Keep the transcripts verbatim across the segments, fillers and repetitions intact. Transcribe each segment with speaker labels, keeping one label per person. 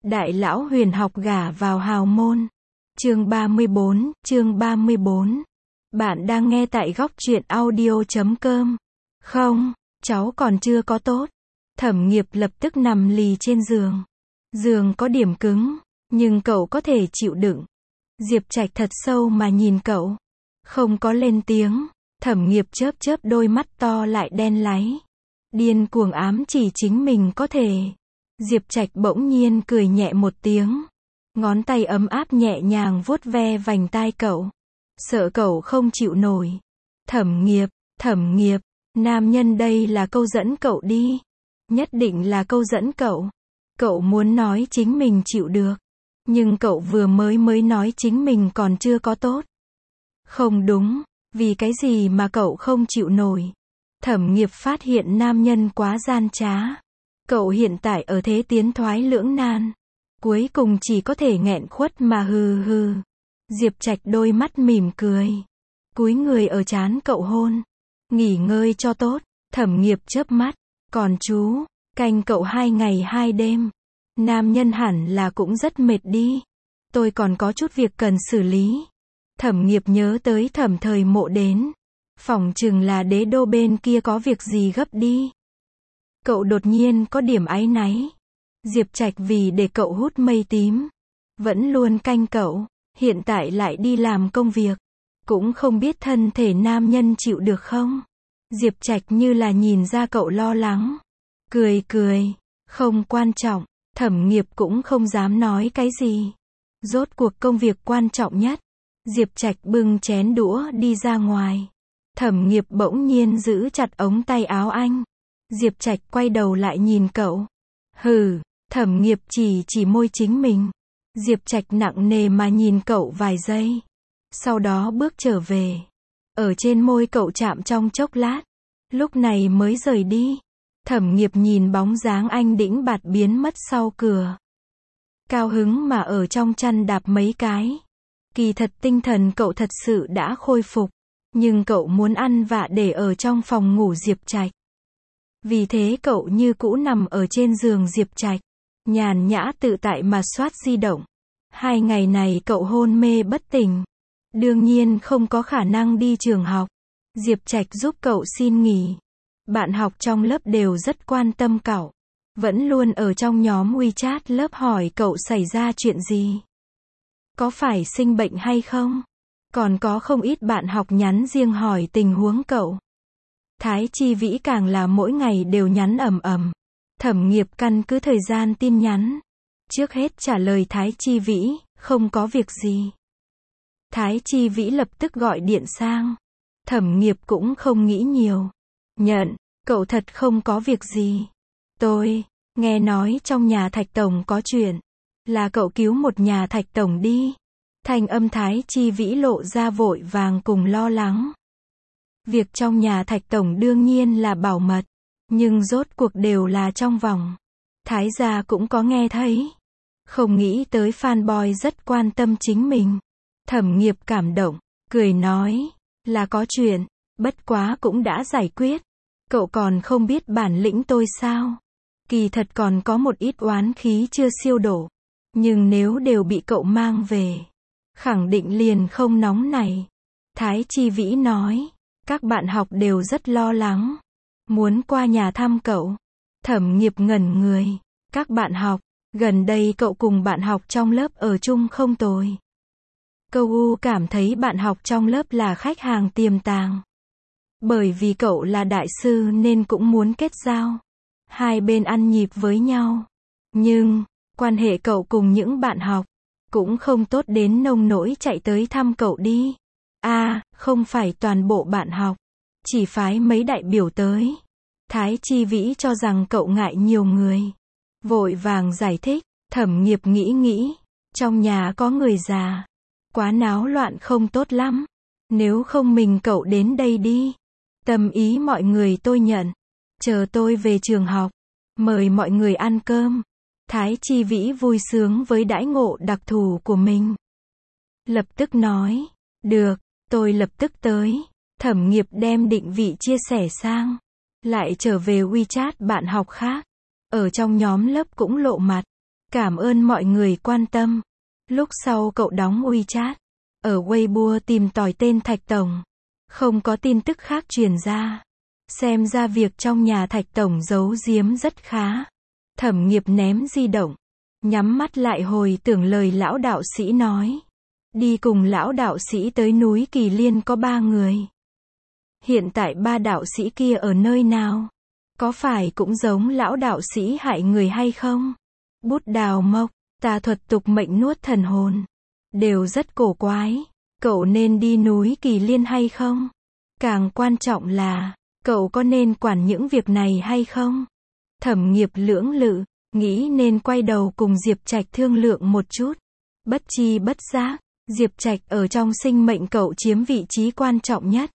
Speaker 1: Đại lão huyền học gả vào hào môn. Chương ba mươi bốn, chương ba mươi bốn. Bạn đang nghe tại góc truyện audio chấm com. Không, cháu còn chưa có tốt. Thẩm Nghiệp lập tức nằm lì trên giường. Giường có điểm cứng, nhưng cậu có thể chịu đựng. Diệp Trạch thật sâu mà nhìn cậu. Không có lên tiếng. Thẩm Nghiệp chớp chớp đôi mắt to lại đen láy. Điên cuồng ám chỉ chính mình có thể. Diệp Trạch bỗng nhiên cười nhẹ một tiếng. Ngón tay ấm áp nhẹ nhàng vuốt ve vành tai cậu. Sợ cậu không chịu nổi. Thẩm Nghiệp, Thẩm Nghiệp, nam nhân đây là câu dẫn cậu đi. Nhất định là câu dẫn cậu. Cậu muốn nói chính mình chịu được. Nhưng cậu vừa mới mới nói chính mình còn chưa có tốt. Không đúng, vì cái gì mà cậu không chịu nổi. Thẩm Nghiệp phát hiện nam nhân quá gian trá. Cậu hiện tại ở thế tiến thoái lưỡng nan. Cuối cùng chỉ có thể nghẹn khuất mà hừ hừ. Diệp Trạch đôi mắt mỉm cười. Cúi người ở trán cậu hôn. Nghỉ ngơi cho tốt. Thẩm Nghiệp chớp mắt. Còn chú, canh cậu hai ngày hai đêm. Nam nhân hẳn là cũng rất mệt đi. Tôi còn có chút việc cần xử lý. Thẩm Nghiệp nhớ tới Thẩm Thời Mộ đến. Phỏng chừng là đế đô bên kia có việc gì gấp đi. Cậu đột nhiên có điểm áy náy. Diệp Trạch vì để cậu hút mây tím. Vẫn luôn canh cậu. Hiện tại lại đi làm công việc. Cũng không biết thân thể nam nhân chịu được không. Diệp Trạch như là nhìn ra cậu lo lắng. Cười cười. Không quan trọng. Thẩm Nghiệp cũng không dám nói cái gì. Rốt cuộc công việc quan trọng nhất. Diệp Trạch bưng chén đũa đi ra ngoài. Thẩm Nghiệp bỗng nhiên giữ chặt ống tay áo anh. Diệp Trạch quay đầu lại nhìn cậu. Hừ, Thẩm Nghiệp chỉ chỉ môi chính mình. Diệp Trạch nặng nề mà nhìn cậu vài giây. Sau đó bước trở về. Ở trên môi cậu chạm trong chốc lát. Lúc này mới rời đi. Thẩm Nghiệp nhìn bóng dáng anh đĩnh bạt biến mất sau cửa. Cao hứng mà ở trong chăn đạp mấy cái. Kỳ thật tinh thần cậu thật sự đã khôi phục. Nhưng cậu muốn ăn vạ để ở trong phòng ngủ Diệp Trạch. Vì thế cậu như cũ nằm ở trên giường Diệp Trạch. Nhàn nhã tự tại mà soát di động. Hai ngày này cậu hôn mê bất tỉnh. Đương nhiên không có khả năng đi trường học. Diệp Trạch giúp cậu xin nghỉ. Bạn học trong lớp đều rất quan tâm cậu. Vẫn luôn ở trong nhóm WeChat lớp hỏi cậu xảy ra chuyện gì. Có phải sinh bệnh hay không? Còn có không ít bạn học nhắn riêng hỏi tình huống cậu. Thái Chi Vĩ càng là mỗi ngày đều nhắn ầm ầm. Thẩm Nghiệp căn cứ thời gian tin nhắn. Trước hết trả lời Thái Chi Vĩ, không có việc gì. Thái Chi Vĩ lập tức gọi điện sang. Thẩm Nghiệp cũng không nghĩ nhiều. Nhận, cậu thật không có việc gì. Tôi, nghe nói trong nhà Thạch Tổng có chuyện. Là cậu cứu một nhà Thạch Tổng đi. Thanh âm Thái Chi Vĩ lộ ra vội vàng cùng lo lắng. Việc trong nhà Thạch Tổng đương nhiên là bảo mật. Nhưng rốt cuộc đều là trong vòng. Thái gia cũng có nghe thấy. Không nghĩ tới fanboy rất quan tâm chính mình. Thẩm Nghiệp cảm động, cười nói. Là có chuyện, bất quá cũng đã giải quyết. Cậu còn không biết bản lĩnh tôi sao? Kỳ thật còn có một ít oán khí chưa siêu đổ. Nhưng nếu đều bị cậu mang về, khẳng định liền không nóng này. Thái Chi Vĩ nói. Các bạn học đều rất lo lắng. Muốn qua nhà thăm cậu. Thẩm Nghiệp ngẩn người. Các bạn học, gần đây cậu cùng bạn học trong lớp ở chung không tồi. Câu U cảm thấy bạn học trong lớp là khách hàng tiềm tàng. Bởi vì cậu là đại sư nên cũng muốn kết giao. Hai bên ăn nhịp với nhau. Nhưng, quan hệ cậu cùng những bạn học cũng không tốt đến nông nỗi chạy tới thăm cậu đi. À, không phải toàn bộ bạn học. Chỉ phái mấy đại biểu tới. Thái Chi Vĩ cho rằng cậu ngại nhiều người. Vội vàng giải thích. Thẩm Nghiệp nghĩ nghĩ. Trong nhà có người già. Quá náo loạn không tốt lắm. Nếu không mình cậu đến đây đi. Tâm ý mọi người tôi nhận. Chờ tôi về trường học. Mời mọi người ăn cơm. Thái Chi Vĩ vui sướng với đãi ngộ đặc thù của mình. Lập tức nói. Được, tôi lập tức tới. Thẩm Nghiệp đem định vị chia sẻ sang. Lại trở về WeChat bạn học khác. Ở trong nhóm lớp cũng lộ mặt. Cảm ơn mọi người quan tâm. Lúc sau cậu đóng WeChat. Ở Weibo tìm tòi tên Thạch Tổng. Không có tin tức khác truyền ra. Xem ra việc trong nhà Thạch Tổng giấu giếm rất khá. Thẩm Nghiệp ném di động. Nhắm mắt lại hồi tưởng lời lão đạo sĩ nói. Đi cùng lão đạo sĩ tới núi Kỳ Liên có ba người. Hiện tại ba đạo sĩ kia ở nơi nào? Có phải cũng giống lão đạo sĩ hại người hay không? Bút đào mộc, tà thuật tục mệnh nuốt thần hồn. Đều rất cổ quái. Cậu nên đi núi Kỳ Liên hay không? Càng quan trọng là, cậu có nên quản những việc này hay không? Thẩm Nghiệp lưỡng lự, nghĩ nên quay đầu cùng Diệp Trạch thương lượng một chút. Bất chi bất giác, Diệp Trạch ở trong sinh mệnh cậu chiếm vị trí quan trọng nhất.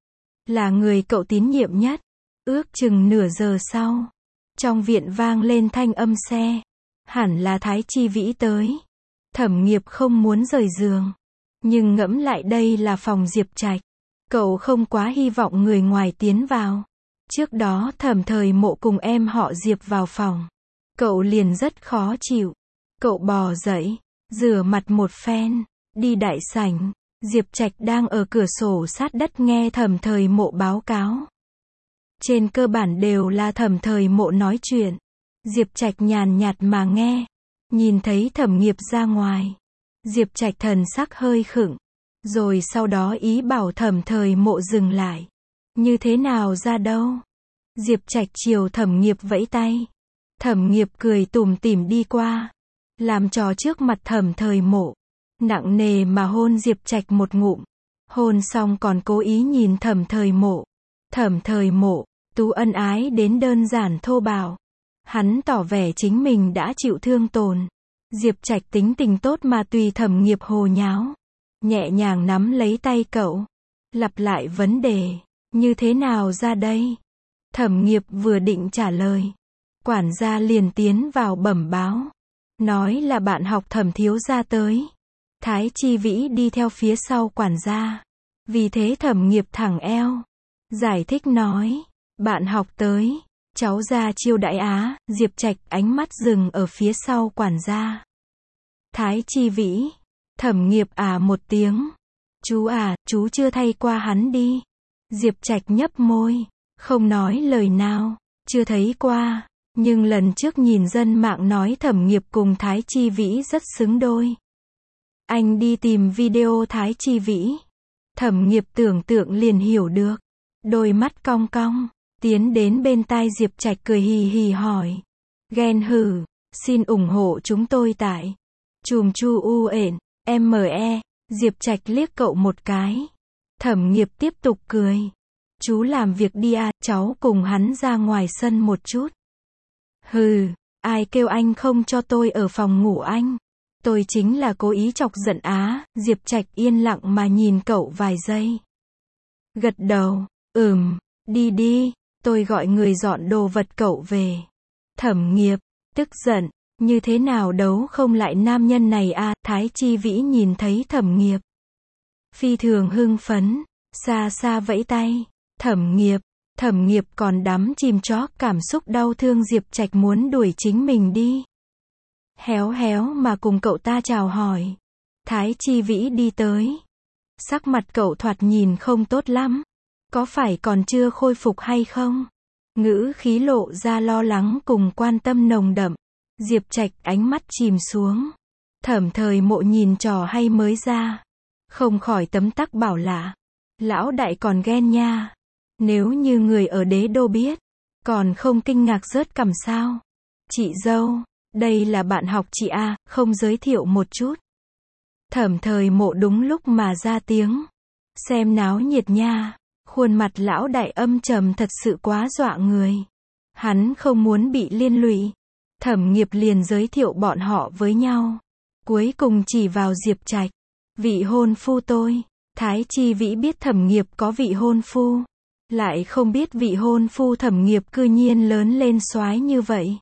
Speaker 1: Là người cậu tín nhiệm nhất. Ước chừng nửa giờ sau, trong viện vang lên thanh âm xe. Hẳn là Thái Chi Vĩ tới. Thẩm Nghiệp không muốn rời giường. Nhưng ngẫm lại đây là phòng Diệp Trạch. Cậu không quá hy vọng người ngoài tiến vào. Trước đó Thẩm Thời Mộ cùng em họ Diệp vào phòng. Cậu liền rất khó chịu. Cậu bò dậy, rửa mặt một phen, đi đại sảnh. Diệp Trạch đang ở cửa sổ sát đất nghe Thẩm Thời Mộ báo cáo. Trên cơ bản đều là Thẩm Thời Mộ nói chuyện. Diệp Trạch nhàn nhạt mà nghe. Nhìn thấy Thẩm Nghiệp ra ngoài. Diệp Trạch thần sắc hơi khựng. Rồi sau đó ý bảo Thẩm Thời Mộ dừng lại. Như thế nào ra đâu? Diệp Trạch chiều Thẩm Nghiệp vẫy tay. Thẩm Nghiệp cười tủm tỉm đi qua. Làm trò trước mặt Thẩm Thời Mộ. Nặng nề mà hôn Diệp Trạch một ngụm. Hôn xong còn cố ý nhìn Thẩm Thời Mộ. Thẩm Thời Mộ, tú ân ái đến đơn giản thô bạo. Hắn tỏ vẻ chính mình đã chịu thương tổn. Diệp Trạch tính tình tốt mà tùy Thẩm Nghiệp hồ nháo. Nhẹ nhàng nắm lấy tay cậu. Lặp lại vấn đề. Như thế nào ra đây? Thẩm Nghiệp vừa định trả lời. Quản gia liền tiến vào bẩm báo. Nói là bạn học Thẩm thiếu gia tới. Thái Chi Vĩ đi theo phía sau quản gia. Vì thế Thẩm Nghiệp thẳng eo. Giải thích nói. Bạn học tới. Cháu ra chiêu đãi á. Diệp Trạch ánh mắt dừng ở phía sau quản gia. Thái Chi Vĩ. Thẩm Nghiệp à một tiếng. Chú à, chú chưa thay qua hắn đi. Diệp Trạch nhấp môi. Không nói lời nào. Chưa thấy qua. Nhưng lần trước nhìn dân mạng nói Thẩm Nghiệp cùng Thái Chi Vĩ rất xứng đôi. Anh đi tìm video Thái Chi Vĩ. Thẩm Nghiệp tưởng tượng liền hiểu được. Đôi mắt cong cong. Tiến đến bên tai Diệp Trạch cười hì hì hỏi. Ghen hử. Xin ủng hộ chúng tôi tại. Chùm chu u ện. em e. Diệp Trạch liếc cậu một cái. Thẩm Nghiệp tiếp tục cười. Chú làm việc đi à, cháu cùng hắn ra ngoài sân một chút. Hừ, ai kêu anh không cho tôi ở phòng ngủ anh. Tôi chính là cố ý chọc giận á. Diệp Trạch yên lặng mà nhìn cậu vài giây. Gật đầu, ừm, đi đi, tôi gọi người dọn đồ vật cậu về. Thẩm Nghiệp, tức giận, như thế nào đấu không lại nam nhân này à. Thái Chi Vĩ nhìn thấy Thẩm Nghiệp. Phi thường hưng phấn, xa xa vẫy tay. Thẩm Nghiệp, Thẩm Nghiệp còn đắm chìm chót cảm xúc đau thương Diệp Trạch muốn đuổi chính mình đi. Héo héo mà cùng cậu ta chào hỏi. Thái Chi Vĩ đi tới. Sắc mặt cậu thoạt nhìn không tốt lắm. Có phải còn chưa khôi phục hay không? Ngữ khí lộ ra lo lắng cùng quan tâm nồng đậm. Diệp Trạch ánh mắt chìm xuống. Thẩm Thời Mộ nhìn trò hay mới ra. Không khỏi tấm tắc bảo lạ. Lão đại còn ghen nha. Nếu như người ở đế đô biết. Còn không kinh ngạc rớt cằm sao? Chị dâu. Đây là bạn học chị A, không giới thiệu một chút. Thẩm Thời Mộ đúng lúc mà ra tiếng. Xem náo nhiệt nha. Khuôn mặt lão đại âm trầm thật sự quá dọa người. Hắn không muốn bị liên lụy. Thẩm Nghiệp liền giới thiệu bọn họ với nhau. Cuối cùng chỉ vào Diệp Trạch. Vị hôn phu tôi. Thái Chi Vĩ biết Thẩm Nghiệp có vị hôn phu. Lại không biết vị hôn phu Thẩm Nghiệp cư nhiên lớn lên soái như vậy.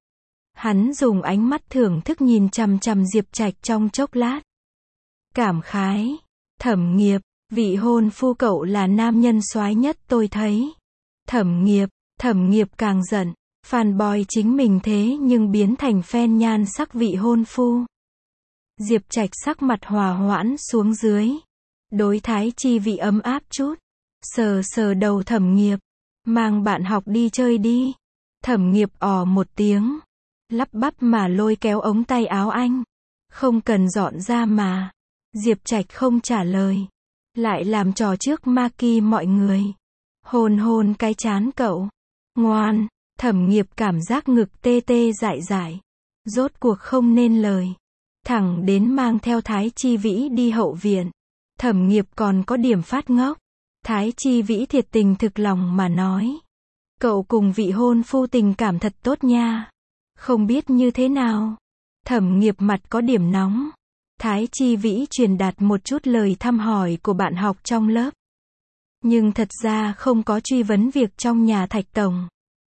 Speaker 1: Hắn dùng ánh mắt thưởng thức nhìn chằm chằm Diệp Trạch trong chốc lát. Cảm khái. Thẩm Nghiệp, vị hôn phu cậu là nam nhân soái nhất tôi thấy. Thẩm Nghiệp, Thẩm Nghiệp càng giận. Fanboy chính mình thế nhưng biến thành fan nhan sắc vị hôn phu. Diệp Trạch sắc mặt hòa hoãn xuống dưới. Đối Thái Chi Vĩ ấm áp chút. Sờ sờ đầu Thẩm Nghiệp. Mang bạn học đi chơi đi. Thẩm Nghiệp ò một tiếng. Lắp bắp mà lôi kéo ống tay áo anh. Không cần dọn ra mà. Diệp Trạch không trả lời. Lại làm trò trước Maki mọi người. Hôn hôn cái trán cậu. Ngoan. Thẩm Nghiệp cảm giác ngực tê tê dại dại. Rốt cuộc không nên lời. Thẳng đến mang theo Thái Chi Vĩ đi hậu viện. Thẩm Nghiệp còn có điểm phát ngốc. Thái Chi Vĩ thiệt tình thực lòng mà nói. Cậu cùng vị hôn phu tình cảm thật tốt nha. Không biết như thế nào. Thẩm Nghiệp mặt có điểm nóng. Thái Chi Vĩ truyền đạt một chút lời thăm hỏi của bạn học trong lớp. Nhưng thật ra không có truy vấn việc trong nhà Thạch Tổng.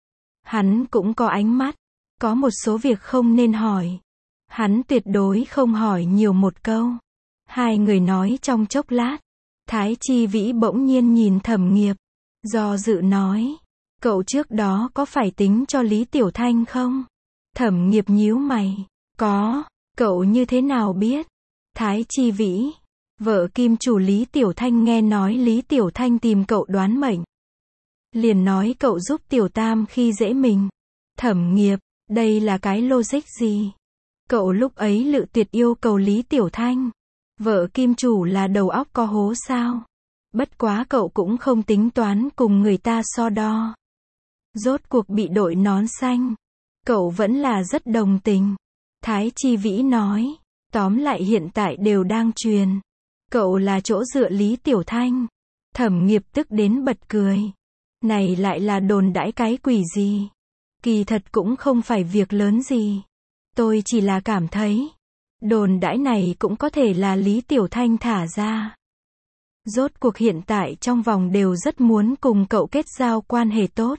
Speaker 1: Hắn cũng có ánh mắt. Có một số việc không nên hỏi. Hắn tuyệt đối không hỏi nhiều một câu. Hai người nói trong chốc lát. Thái Chi Vĩ bỗng nhiên nhìn Thẩm Nghiệp. Do dự nói. Cậu trước đó có phải tính cho Lý Tiểu Thanh không? Thẩm Nghiệp nhíu mày. Có. Cậu như thế nào biết? Thái Chi Vĩ. Vợ kim chủ Lý Tiểu Thanh nghe nói Lý Tiểu Thanh tìm cậu đoán mệnh. Liền nói cậu giúp Tiểu Tam khi dễ mình. Thẩm Nghiệp. Đây là cái logic gì? Cậu lúc ấy lự tuyệt yêu cầu Lý Tiểu Thanh. Vợ kim chủ là đầu óc có hố sao? Bất quá cậu cũng không tính toán cùng người ta so đo. Rốt cuộc bị đội nón xanh. Cậu vẫn là rất đồng tình. Thái Chi Vĩ nói. Tóm lại hiện tại đều đang truyền. Cậu là chỗ dựa Lý Tiểu Thanh. Thẩm Nghiệp tức đến bật cười. Này lại là đồn đãi cái quỷ gì? Kỳ thật cũng không phải việc lớn gì. Tôi chỉ là cảm thấy. Đồn đãi này cũng có thể là Lý Tiểu Thanh thả ra. Rốt cuộc hiện tại trong vòng đều rất muốn cùng cậu kết giao quan hệ tốt.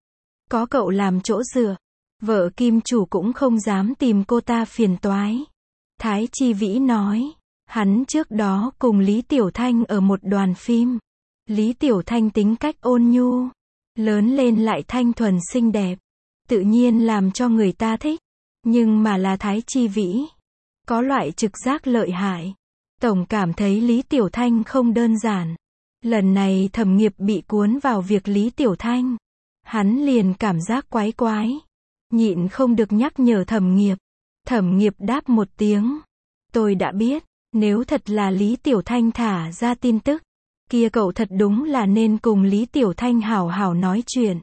Speaker 1: Có cậu làm chỗ dựa. Vợ kim chủ cũng không dám tìm cô ta phiền toái. Thái Chi Vĩ nói. Hắn trước đó cùng Lý Tiểu Thanh ở một đoàn phim. Lý Tiểu Thanh tính cách ôn nhu. Lớn lên lại thanh thuần xinh đẹp. Tự nhiên làm cho người ta thích. Nhưng mà là Thái Chi Vĩ. Có loại trực giác lợi hại. Tổng cảm thấy Lý Tiểu Thanh không đơn giản. Lần này Thẩm Nghiệp bị cuốn vào việc Lý Tiểu Thanh. Hắn liền cảm giác quái quái. Nhịn không được nhắc nhở Thẩm Nghiệp. Thẩm Nghiệp đáp một tiếng. Tôi đã biết. Nếu thật là Lý Tiểu Thanh thả ra tin tức. Kia cậu thật đúng là nên cùng Lý Tiểu Thanh hảo hảo nói chuyện.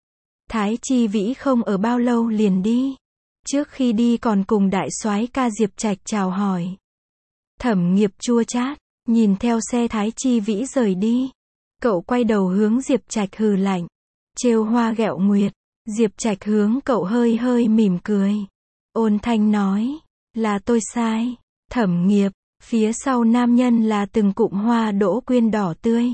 Speaker 1: Thái Chi Vĩ không ở bao lâu liền đi. Trước khi đi còn cùng đại soái ca Diệp Trạch chào hỏi. Thẩm Nghiệp chua chát, nhìn theo xe Thái Chi Vĩ rời đi. Cậu quay đầu hướng Diệp Trạch hừ lạnh. Trêu hoa ghẹo nguyệt. Diệp Trạch hướng cậu hơi hơi mỉm cười. Ôn thanh nói. Là tôi sai. Thẩm Nghiệp. Phía sau nam nhân là từng cụm hoa đỗ quyên đỏ tươi.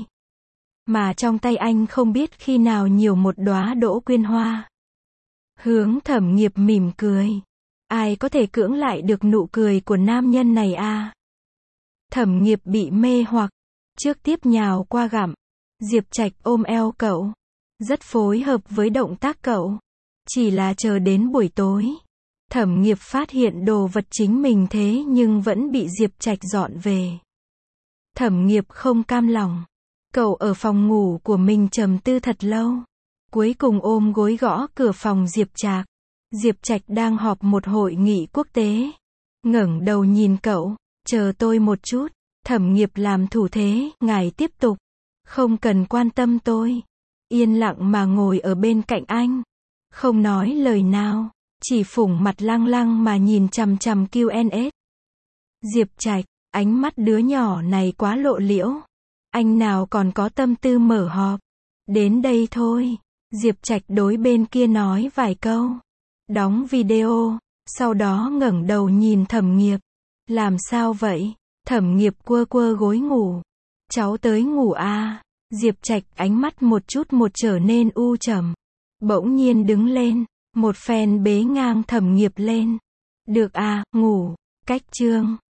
Speaker 1: Mà trong tay anh không biết khi nào nhiều một đóa đỗ quyên hoa. Hướng Thẩm Nghiệp mỉm cười. Ai có thể cưỡng lại được nụ cười của nam nhân này a? Thẩm Nghiệp bị mê hoặc. Trước tiếp nhào qua gặm. Diệp Trạch ôm eo cậu. Rất phối hợp với động tác cậu. Chỉ là chờ đến buổi tối. Thẩm Nghiệp phát hiện đồ vật chính mình thế nhưng vẫn bị Diệp Trạch dọn về. Thẩm Nghiệp không cam lòng. Cậu ở phòng ngủ của mình trầm tư thật lâu. Cuối cùng ôm gối gõ cửa phòng Diệp Trạch. Diệp Trạch đang họp một hội nghị quốc tế. Ngẩng đầu nhìn cậu. Chờ tôi một chút. Thẩm Nghiệp làm thủ thế. Ngài tiếp tục. Không cần quan tâm tôi. Yên lặng mà ngồi ở bên cạnh anh. Không nói lời nào. Chỉ phủng mặt lăng lăng mà nhìn chằm chằm Q and A. Diệp Trạch. Ánh mắt đứa nhỏ này quá lộ liễu. Anh nào còn có tâm tư mở họp. Đến đây thôi. Diệp Trạch đối bên kia nói vài câu. Đóng video. Sau đó ngẩng đầu nhìn Thẩm Nghiệp. Làm sao vậy? Thẩm Nghiệp quơ quơ gối ngủ. Cháu tới ngủ à? Diệp Trạch ánh mắt một chút một trở nên u trầm. Bỗng nhiên đứng lên. Một phen bế ngang Thẩm Nghiệp lên. Được à, ngủ. Cách chương.